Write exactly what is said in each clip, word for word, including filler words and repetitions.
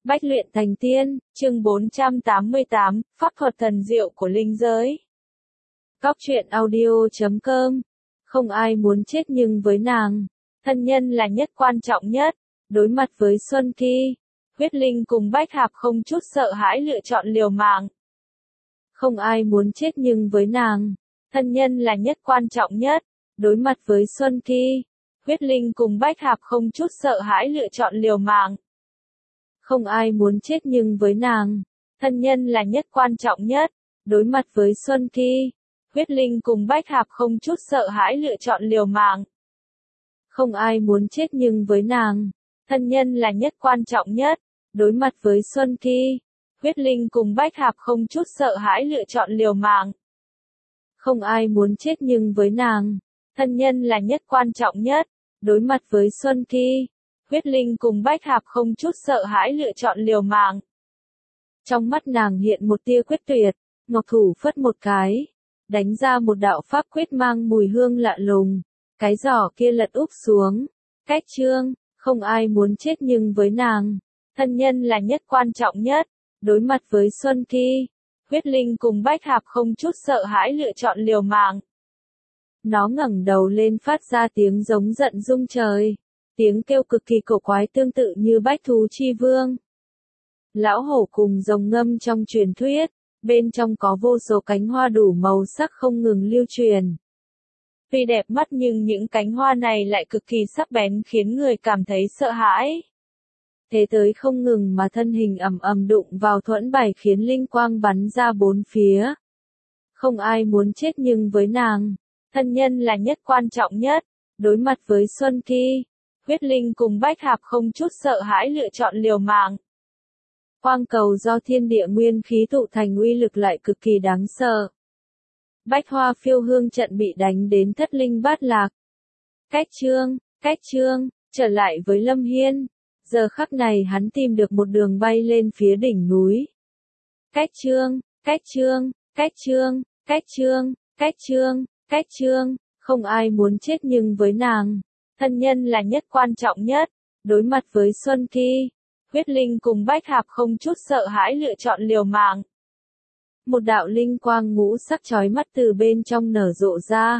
Bách luyện thành tiên, chương bốn trăm tám mươi tám, pháp thuật thần diệu của linh giới. Góc truyện audio chấm com. Không ai muốn chết nhưng với nàng, thân nhân là nhất quan trọng nhất. Đối mặt với Xuân Kỳ, huyết linh cùng Bách Hạp không chút sợ hãi lựa chọn liều mạng. Không ai muốn chết nhưng với nàng, thân nhân là nhất quan trọng nhất. Đối mặt với Xuân Kỳ, huyết linh cùng Bách Hạp không chút sợ hãi lựa chọn liều mạng. Không ai muốn chết nhưng với nàng, thân nhân là nhất quan trọng nhất. Đối mặt với Xuân Kỳ, huyết linh cùng Bách Hạp không chút sợ hãi lựa chọn liều mạng. Không ai muốn chết nhưng với nàng, thân nhân là nhất quan trọng nhất. Đối mặt với Xuân Kỳ, huyết linh cùng Bách Hạp không chút sợ hãi lựa chọn liều mạng. Không ai muốn chết nhưng với nàng, thân nhân là nhất quan trọng nhất. Đối mặt với Xuân Kỳ, huyết linh cùng Bách Hạp không chút sợ hãi lựa chọn liều mạng. Trong mắt nàng hiện một tia quyết tuyệt, ngọc thủ phất một cái, đánh ra một đạo pháp quyết mang mùi hương lạ lùng. Cái giỏ kia lật úp xuống. Cách chương, không ai muốn chết nhưng với nàng, thân nhân là nhất quan trọng nhất. Đối mặt với Xuân Kỳ, huyết linh cùng Bách Hạp không chút sợ hãi lựa chọn liều mạng. Nó ngẩng đầu lên phát ra tiếng giống giận rung trời. Tiếng kêu cực kỳ cổ quái tương tự như bách thú chi vương. Lão hổ cùng rồng ngâm trong truyền thuyết, bên trong có vô số cánh hoa đủ màu sắc không ngừng lưu truyền. Tuy đẹp mắt nhưng những cánh hoa này lại cực kỳ sắc bén khiến người cảm thấy sợ hãi. Thế tới không ngừng mà thân hình ầm ầm đụng vào thuẫn bài khiến linh quang bắn ra bốn phía. Không ai muốn chết nhưng với nàng, thân nhân là nhất quan trọng nhất. Đối mặt với Xuân Kỳ, huyết linh cùng Bách Hạp không chút sợ hãi lựa chọn liều mạng. Quang cầu do thiên địa nguyên khí tụ thành uy lực lại cực kỳ đáng sợ. Bách hoa phiêu hương trận bị đánh đến thất linh bát lạc. Cách chương, cách chương, trở lại với Lâm Hiên. Giờ khắc này hắn tìm được một đường bay lên phía đỉnh núi. Cách chương, cách chương, cách chương, cách chương, cách chương, cách chương, không ai muốn chết nhưng với nàng, thân nhân là nhất quan trọng nhất. Đối mặt với Xuân Kỳ, huyết linh cùng Bách Hạp không chút sợ hãi lựa chọn liều mạng. Một đạo linh quang ngũ sắc chói mắt từ bên trong nở rộ ra.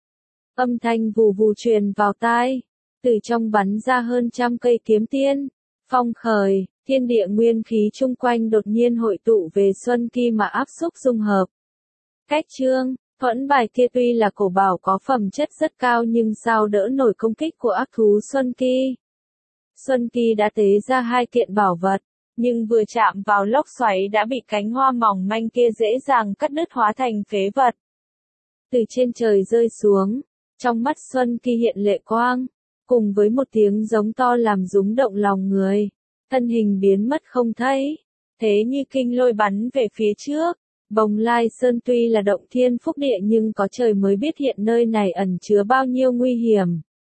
Âm thanh vù vù truyền vào tai, từ trong bắn ra hơn trăm cây kiếm tiên. Phong khởi, thiên địa nguyên khí chung quanh đột nhiên hội tụ về Xuân Kỳ mà áp xúc dung hợp. Cách chương, thuẫn bài kia tuy là cổ bảo có phẩm chất rất cao nhưng sao đỡ nổi công kích của ác thú Xuân Kỳ. Xuân Kỳ đã tế ra hai kiện bảo vật, nhưng vừa chạm vào lốc xoáy đã bị cánh hoa mỏng manh kia dễ dàng cắt đứt hóa thành phế vật. Từ trên trời rơi xuống, trong mắt Xuân Kỳ hiện lệ quang, cùng với một tiếng giống to làm rúng động lòng người, thân hình biến mất không thấy. Thế như kinh lôi bắn về phía trước. Bồng Lai Sơn tuy là động thiên phúc địa nhưng có trời mới biết hiện nơi này ẩn chứa bao nhiêu nguy hiểm.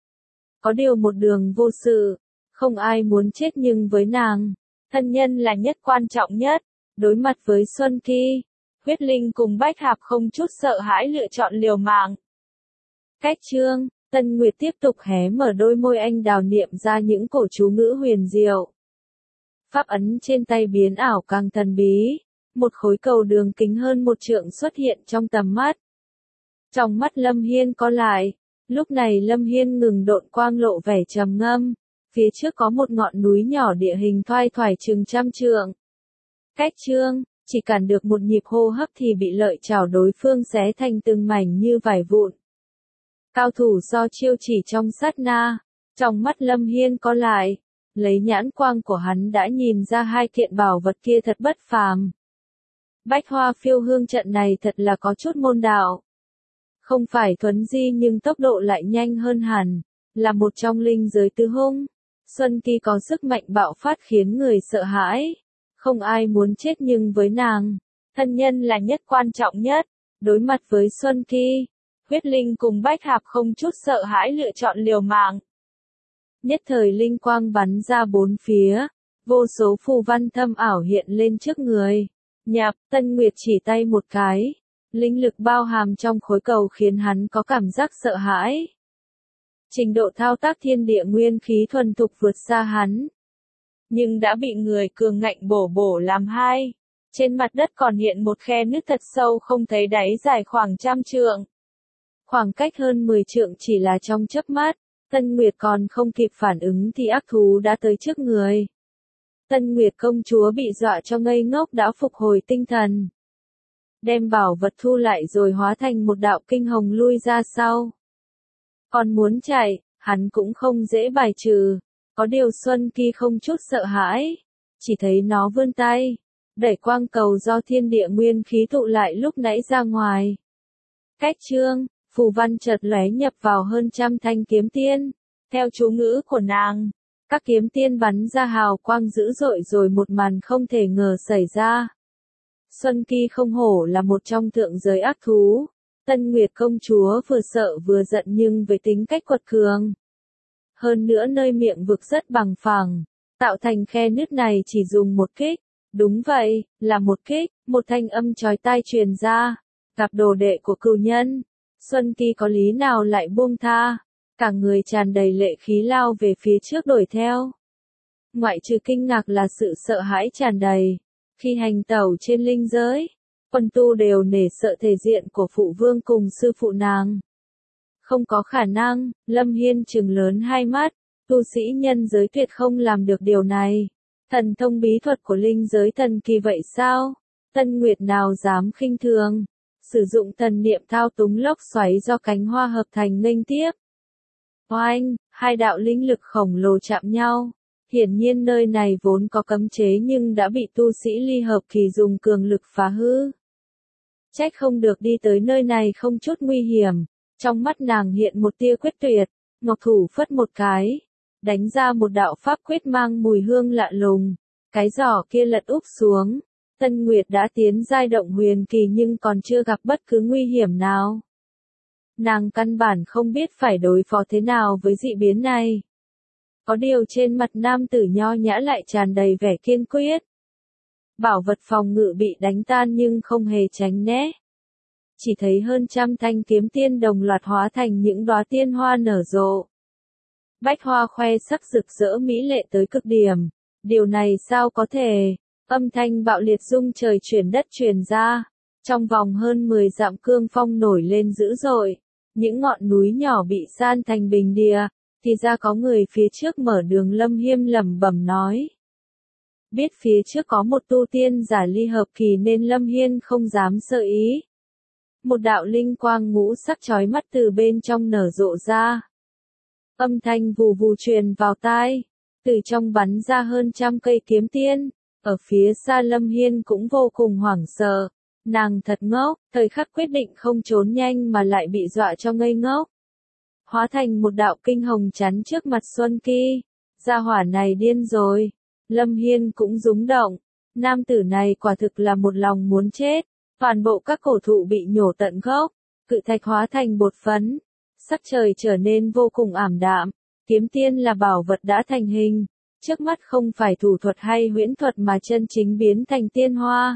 Có điều một đường vô sự, không ai muốn chết nhưng với nàng, thân nhân là nhất quan trọng nhất. Đối mặt với Xuân Kỳ, huyết linh cùng Bách Hạp không chút sợ hãi lựa chọn liều mạng. Cách chương, Tân Nguyệt tiếp tục hé mở đôi môi anh đào niệm ra những cổ chú ngữ huyền diệu. Pháp ấn trên tay biến ảo càng thần bí. Một khối cầu đường kính hơn một trượng xuất hiện trong tầm mắt. Trong mắt Lâm Hiên co lại, lúc này Lâm Hiên ngừng độn quang lộ vẻ trầm ngâm. Phía trước có một ngọn núi nhỏ địa hình thoai thoải chừng trăm trượng. Cách chương, chỉ cản được một nhịp hô hấp thì bị lợi chảo đối phương xé thành từng mảnh như vải vụn. Cao thủ do chiêu chỉ trong sát na, trong mắt Lâm Hiên co lại, lấy nhãn quang của hắn đã nhìn ra hai kiện bảo vật kia thật bất phàm. Bách hoa phiêu hương trận này thật là có chút môn đạo. Không phải thuấn di nhưng tốc độ lại nhanh hơn hẳn, là một trong linh giới tứ hung. Xuân Kỳ có sức mạnh bạo phát khiến người sợ hãi. Không ai muốn chết nhưng với nàng, thân nhân là nhất quan trọng nhất. Đối mặt với Xuân Kỳ, huyết linh cùng Bách Hạp không chút sợ hãi lựa chọn liều mạng. Nhất thời linh quang bắn ra bốn phía, vô số phù văn thâm ảo hiện lên trước người. Nhạp, Tân Nguyệt chỉ tay một cái, linh lực bao hàm trong khối cầu khiến hắn có cảm giác sợ hãi. Trình độ thao tác thiên địa nguyên khí thuần thục vượt xa hắn. nhưng đã bị người cường ngạnh bổ bổ làm hai. Trên mặt đất còn hiện một khe nứt thật sâu không thấy đáy dài khoảng trăm trượng. Khoảng cách hơn mười trượng chỉ là trong chớp mắt, Tân Nguyệt còn không kịp phản ứng thì ác thú đã tới trước người. Tân Nguyệt công chúa bị dọa cho ngây ngốc đã phục hồi tinh thần. Đem bảo vật thu lại rồi hóa thành một đạo kinh hồng lui ra sau. Còn muốn chạy, hắn cũng không dễ bài trừ. Có điều Xuân Kỳ không chút sợ hãi. Chỉ thấy nó vươn tay, đẩy quang cầu do thiên địa nguyên khí tụ lại lúc nãy ra ngoài. Cách chương, phù văn chợt lóe nhập vào hơn trăm thanh kiếm tiên. Theo chú ngữ của nàng, các kiếm tiên bắn ra hào quang dữ dội rồi một màn không thể ngờ xảy ra. Xuân Kỳ không hổ là một trong thượng giới ác thú. Tân Nguyệt công chúa vừa sợ vừa giận nhưng với tính cách quật cường. Hơn nữa nơi miệng vực rất bằng phẳng, tạo thành khe nứt này chỉ dùng một kích. Đúng vậy, là một kích, một thanh âm chói tai truyền ra. Gặp đồ đệ của cừu nhân, Xuân Kỳ có lý nào lại buông tha. Cả người tràn đầy lệ khí lao về phía trước đuổi theo. Ngoại trừ kinh ngạc là sự sợ hãi tràn đầy. Khi hành tẩu trên linh giới, quân tu đều nể sợ thể diện của phụ vương cùng sư phụ nàng. Không có khả năng, Lâm Hiên trừng lớn hai mắt, tu sĩ nhân giới tuyệt không làm được điều này. Thần thông bí thuật của linh giới thần kỳ vậy sao? Tân Nguyệt nào dám khinh thường, sử dụng thần niệm thao túng lốc xoáy do cánh hoa hợp thành nghênh tiếp. Oanh, hai đạo linh lực khổng lồ chạm nhau. Hiển nhiên nơi này vốn có cấm chế nhưng đã bị tu sĩ ly hợp kỳ dùng cường lực phá hư. Trách không được đi tới nơi này không chút nguy hiểm. Trong mắt nàng hiện một tia quyết tuyệt, ngọc thủ phất một cái, đánh ra một đạo pháp quyết mang mùi hương lạ lùng. Cái giỏ kia lật úp xuống. Tân Nguyệt đã tiến giai động huyền kỳ nhưng còn chưa gặp bất cứ nguy hiểm nào. Nàng căn bản không biết phải đối phó thế nào với dị biến này. Có điều trên mặt nam tử nho nhã lại tràn đầy vẻ kiên quyết. Bảo vật phòng ngự bị đánh tan nhưng không hề tránh né. Chỉ thấy hơn trăm thanh kiếm tiên đồng loạt hóa thành những đóa tiên hoa nở rộ. Bách hoa khoe sắc rực rỡ mỹ lệ tới cực điểm. Điều này sao có thể? Âm thanh bạo liệt rung trời chuyển đất truyền ra. Trong vòng hơn mười dặm cương phong nổi lên dữ dội. Những ngọn núi nhỏ bị san thành bình địa. Thì ra có người phía trước mở đường. Lâm Hiên lẩm bẩm nói. Biết phía trước có một tu tiên giả ly hợp kỳ nên Lâm Hiên không dám sơ ý. Một đạo linh quang ngũ sắc chói mắt từ bên trong nở rộ ra. Âm thanh vù vù truyền vào tai. Từ trong bắn ra hơn trăm cây kiếm tiên. Ở phía xa Lâm Hiên cũng vô cùng hoảng sợ. Nàng thật ngốc, thời khắc quyết định không trốn nhanh mà lại bị dọa cho ngây ngốc. Hóa thành một đạo kinh hồng chắn trước mặt Xuân Kỳ. Gia hỏa này điên rồi. Lâm Hiên cũng rúng động. Nam tử này quả thực là một lòng muốn chết. Toàn bộ các cổ thụ bị nhổ tận gốc. Cự thạch hóa thành bột phấn. Sắc trời trở nên vô cùng ảm đạm. Kiếm tiên là bảo vật đã thành hình. Trước mắt không phải thủ thuật hay huyễn thuật mà chân chính biến thành tiên hoa.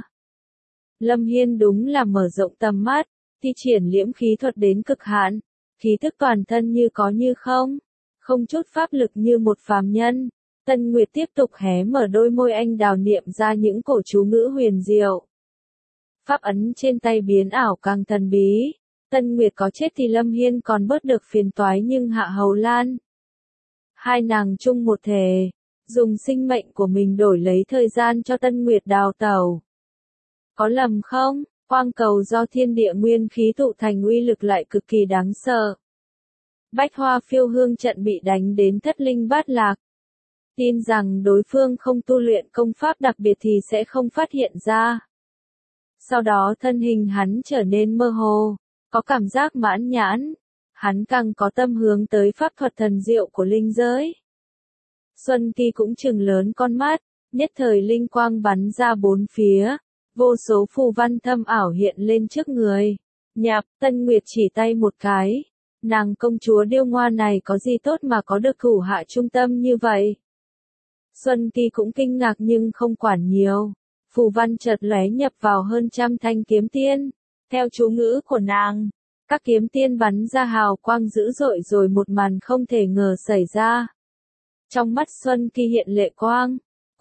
Lâm Hiên đúng là mở rộng tầm mắt. Thi triển liễm khí thuật đến cực hạn. Khí thức toàn thân như có như không. Không chút pháp lực như một phàm nhân. Tân Nguyệt tiếp tục hé mở đôi môi anh đào niệm ra những cổ chú ngữ huyền diệu. Pháp ấn trên tay biến ảo càng thần bí. Tân Nguyệt có chết thì Lâm Hiên còn bớt được phiền toái nhưng Hạ Hầu Lan. Hai nàng chung một thể. Dùng sinh mệnh của mình đổi lấy thời gian cho Tân Nguyệt đào tẩu. Có lầm không? Quang cầu do thiên địa nguyên khí tụ thành uy lực lại cực kỳ đáng sợ. Bách hoa phiêu hương trận bị đánh đến thất linh bát lạc. Tin rằng đối phương không tu luyện công pháp đặc biệt thì sẽ không phát hiện ra. Sau đó thân hình hắn trở nên mơ hồ, có cảm giác mãn nhãn. Hắn càng có tâm hướng tới pháp thuật thần diệu của linh giới. Xuân Kỳ cũng trừng lớn con mắt, nhất thời linh quang bắn ra bốn phía. Vô số phù văn thâm ảo hiện lên trước người. Nhạc, Tân Nguyệt chỉ tay một cái. Nàng công chúa điêu ngoa này có gì tốt mà có được thủ hạ trung tâm như vậy? Xuân Kỳ cũng kinh ngạc nhưng không quản nhiều. Phù văn chợt lóe nhập vào hơn trăm thanh kiếm tiên. Theo chú ngữ của nàng, các kiếm tiên bắn ra hào quang dữ dội rồi một màn không thể ngờ xảy ra. Trong mắt Xuân Kỳ hiện lệ quang.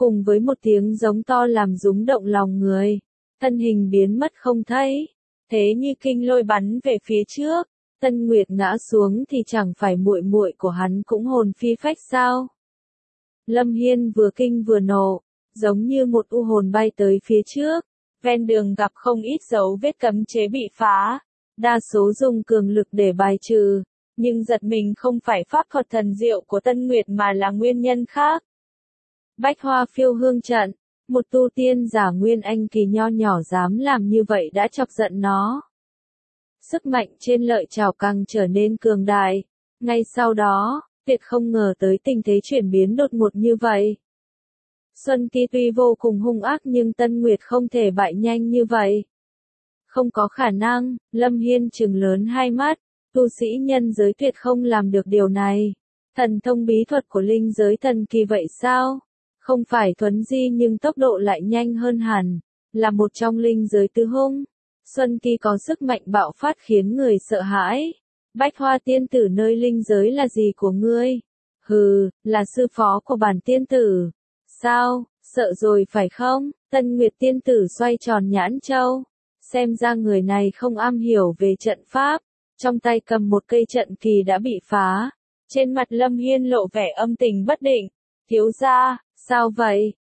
cùng với một tiếng giống to làm rúng động lòng người, thân hình biến mất không thấy. Thế như kinh lôi bắn về phía trước, Tân Nguyệt ngã xuống thì chẳng phải muội muội của hắn cũng hồn phi phách sao? Lâm Hiên vừa kinh vừa nộ, giống như một u hồn bay tới phía trước, ven đường gặp không ít dấu vết cấm chế bị phá, đa số dùng cường lực để bài trừ, nhưng giật mình không phải pháp thuật thần diệu của Tân Nguyệt mà là nguyên nhân khác. Bách Hoa Phiêu Hương trận, một tu tiên giả nguyên anh kỳ nho nhỏ dám làm như vậy đã chọc giận nó. Sức mạnh trên lợi chảo càng trở nên cường đại. Ngay sau đó, Tuyệt không ngờ tới tình thế chuyển biến đột ngột như vậy. Xuân Kỳ tuy vô cùng hung ác nhưng Tân Nguyệt không thể bại nhanh như vậy. Không có khả năng, Lâm Hiên trừng lớn hai mắt, tu sĩ nhân giới Tuyệt không làm được điều này. Thần thông bí thuật của linh giới thần kỳ vậy sao? Không phải thuấn di nhưng tốc độ lại nhanh hơn hẳn, là một trong linh giới tứ hung. Xuân Kỳ có sức mạnh bạo phát khiến người sợ hãi. Bách Hoa tiên tử nơi linh giới là gì của ngươi? Hừ, là sư phó của bản tiên tử. Sao, sợ rồi phải không? Tân Nguyệt tiên tử xoay tròn nhãn châu. Xem ra người này không am hiểu về trận pháp. Trong tay cầm một cây trận kỳ đã bị phá. Trên mặt Lâm Hiên lộ vẻ âm tình bất định. Thiếu gia, sao vậy?